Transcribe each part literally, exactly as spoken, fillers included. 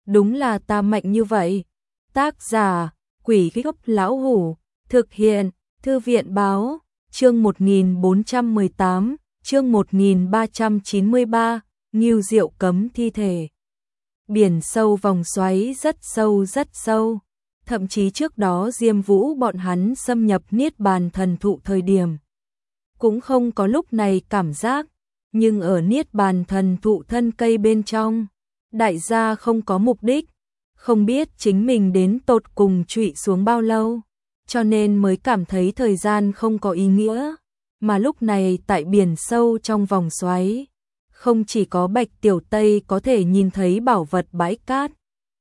đúng là ta mạnh như vậy. Tác giả, Quỷ Gốc Lão Hủ, thực hiện, Thư viện Báo, chương một nghìn bốn trăm mười tám, chương một nghìn ba trăm chín mươi ba, Ngưu Diệu cấm thi thể. Biển sâu vòng xoáy rất sâu rất sâu, thậm chí trước đó Diêm Vũ bọn hắn xâm nhập Niết Bàn Thần Thụ thời điểm. Cũng không có lúc này cảm giác, nhưng ở Niết Bàn Thần Thụ thân cây bên trong, đại gia không có mục đích, không biết chính mình đến tột cùng trụy xuống bao lâu, cho nên mới cảm thấy thời gian không có ý nghĩa, mà lúc này tại biển sâu trong vòng xoáy, không chỉ có Bạch Tiểu Tây có thể nhìn thấy bảo vật bãi cát.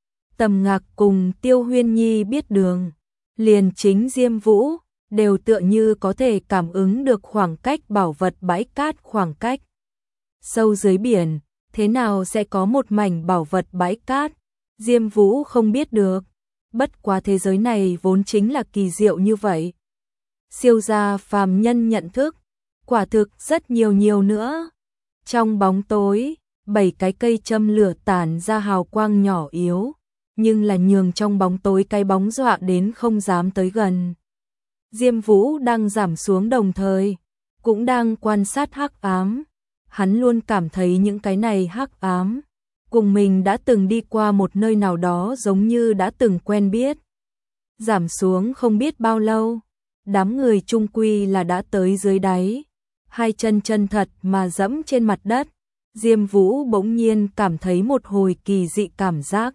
Tầm Ngạc cùng Tiêu Huyên Nhi biết đường, liền chính Diêm Vũ đều tựa như có thể cảm ứng được khoảng cách bảo vật bãi cát khoảng cách. Sâu dưới biển, thế nào sẽ có một mảnh bảo vật bãi cát? Diêm Vũ không biết được, bất quá thế giới này vốn chính là kỳ diệu như vậy. Siêu gia phàm nhân nhận thức, quả thực rất nhiều nhiều nữa. Trong bóng tối, bảy cái cây châm lửa tản ra hào quang nhỏ yếu, nhưng là nhường trong bóng tối cái bóng dọa đến không dám tới gần. Diêm Vũ đang giảm xuống đồng thời, cũng đang quan sát hắc ám. Hắn luôn cảm thấy những cái này hắc ám cùng mình đã từng đi qua một nơi nào đó giống như đã từng quen biết. Giảm xuống không biết bao lâu, đám người chung quy là đã tới dưới đáy, hai chân chân thật mà dẫm trên mặt đất. Diêm Vũ bỗng nhiên cảm thấy một hồi kỳ dị cảm giác.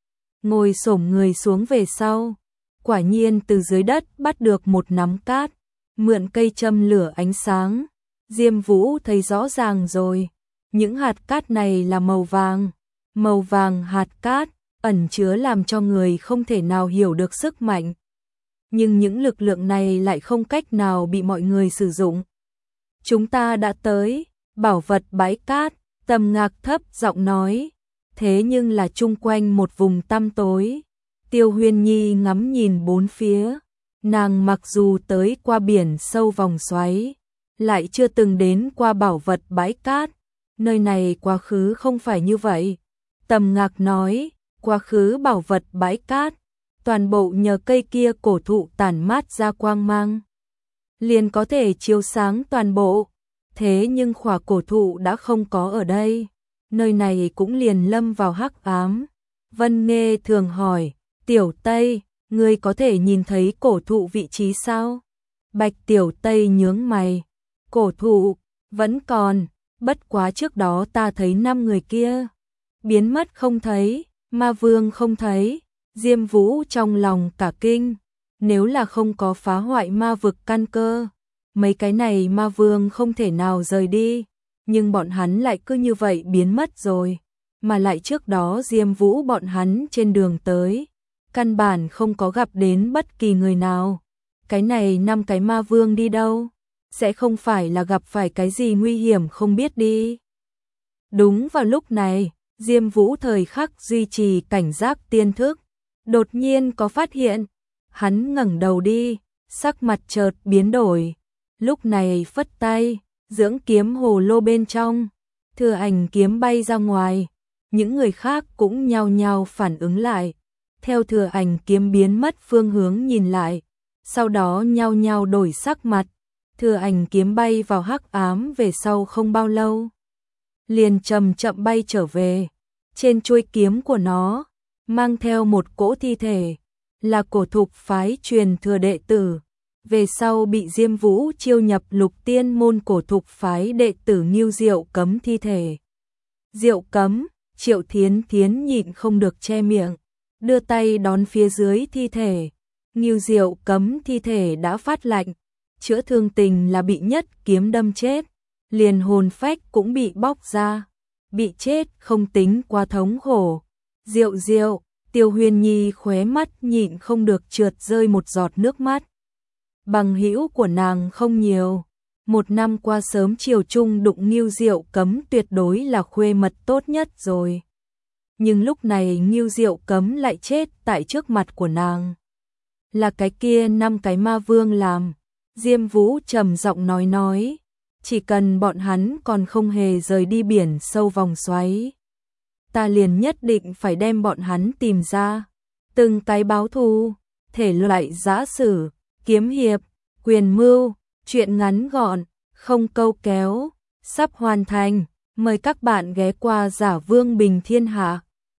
Ngồi xổm người xuống về sau, quả nhiên từ dưới đất bắt được một nắm cát, mượn cây châm lửa ánh sáng. Diêm Vũ thấy rõ ràng rồi, những hạt cát này là màu vàng, màu vàng hạt cát, ẩn chứa làm cho người không thể nào hiểu được sức mạnh. Nhưng những lực lượng này lại không cách nào bị mọi người sử dụng. Chúng ta đã tới, bảo vật bãi cát, Tầm Ngạc thấp giọng nói, thế nhưng là chung quanh một vùng tăm tối. Tiêu Huyên Nhi ngắm nhìn bốn phía, nàng mặc dù tới qua biển sâu vòng xoáy, lại chưa từng đến qua bảo vật bãi cát, nơi này quá khứ không phải như vậy. Tầm Ngạc nói, quá khứ bảo vật bãi cát, toàn bộ nhờ cây kia cổ thụ tản mát ra quang mang, liền có thể chiếu sáng toàn bộ. Thế nhưng khỏa cổ thụ đã không có ở đây, nơi này cũng liền lâm vào hắc ám. Vân Nghê thường hỏi, Tiểu Tây, ngươi có thể nhìn thấy cổ thụ vị trí sao? Bạch Tiểu Tây nhướng mày, cổ thụ vẫn còn, bất quá trước đó ta thấy năm người kia biến mất không thấy, Ma Vương không thấy. Diêm Vũ trong lòng cả kinh, nếu là không có phá hoại ma vực căn cơ, mấy cái này Ma Vương không thể nào rời đi, nhưng bọn hắn lại cứ như vậy biến mất rồi, mà lại trước đó Diêm Vũ bọn hắn trên đường tới, căn bản không có gặp đến bất kỳ người nào. Cái này năm cái Ma Vương đi đâu? Sẽ không phải là gặp phải cái gì nguy hiểm không biết đi. Đúng vào lúc này, Diêm Vũ thời khắc duy trì cảnh giác tiên thức, đột nhiên có phát hiện. Hắn ngẩng đầu đi, sắc mặt chợt biến đổi, lúc này phất tay, dưỡng kiếm hồ lô bên trong, Thừa Ảnh kiếm bay ra ngoài. Những người khác cũng nhao nhao phản ứng lại, theo Thừa Ảnh kiếm biến mất phương hướng nhìn lại, sau đó nhao nhao đổi sắc mặt. Thừa Ảnh kiếm bay vào hắc ám về sau không bao lâu, liền chậm chậm bay trở về. Trên chuôi kiếm của nó mang theo một cỗ thi thể, là cổ thục phái truyền thừa đệ tử, về sau bị Diêm Vũ chiêu nhập Lục Tiên môn cổ thục phái đệ tử Ngưu Diệu cấm thi thể. Diệu cấm, Triệu Thiến Thiến nhịn không được che miệng, đưa tay đón phía dưới thi thể. Ngưu Diệu cấm thi thể đã phát lạnh, chữa thương tình là bị nhất kiếm đâm chết, liền hồn phách cũng bị bóc ra, bị chết không tính quá thống khổ. Diệu Diệu, Tiêu Huyên Nhi khóe mắt nhịn không được trượt rơi một giọt nước mắt. Bằng hữu của nàng không nhiều, một năm qua sớm chiều chung đụng Ngưu Diệu cấm tuyệt đối là khuê mật tốt nhất rồi. Nhưng lúc này Ngưu Diệu cấm lại chết tại trước mặt của nàng. Là cái kia năm cái Ma Vương làm. Diêm Vũ trầm giọng nói nói, chỉ cần bọn hắn còn không hề rời đi biển sâu vòng xoáy, ta liền nhất định phải đem bọn hắn tìm ra, từng cái báo thù, thể loại giã sử, kiếm hiệp, quyền mưu, truyện ngắn gọn, không câu kéo, sắp hoàn thành, mời các bạn ghé qua Giả Vương Bình Thiên Hạ.